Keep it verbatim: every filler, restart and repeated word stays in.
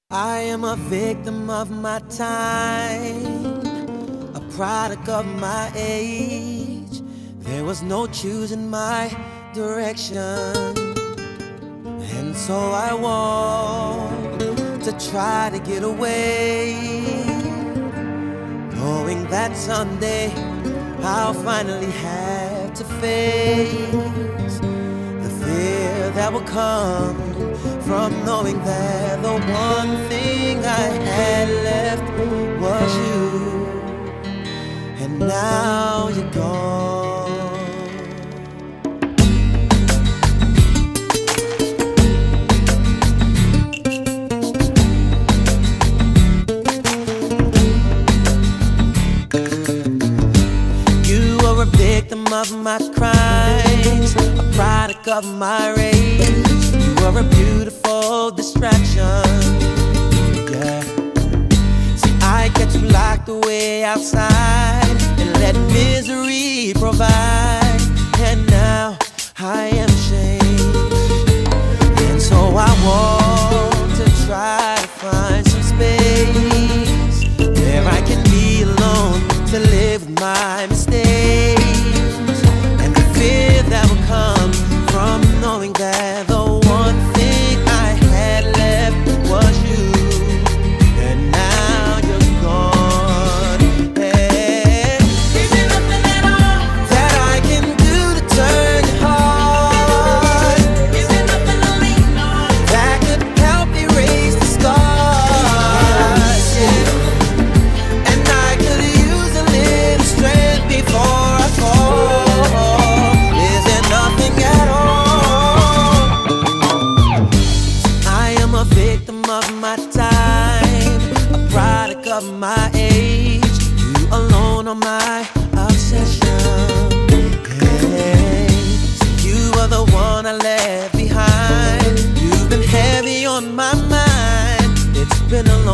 I am a victim of my time, a product of my age. There was no choosing my direction, and so I walked to try to get away, knowing that someday I'll finally have to face the fear that will come from knowing that the one thing I had left was you, and now you're gone. You are a victim of my crimes, a product of my rage. You are a beautiful distraction, yeah. See, I get you locked away outside and let misery provide, and now I am ashamed. And so I want to try to find some space where I can be alone to live with my mistakes, and the fear that will come from knowing that the one thing I had left was you, and now you're gone. Hey, is there nothing at all that I can do to turn your heart? Is there nothing to lean on that could help erase the scars? Yeah. And I could use a little strength before I fall. Is there nothing at all? A victim of my time, a product of my age. You alone are my obsession. Hey, so you are the one I left behind. You've been heavy on my mind. It's been a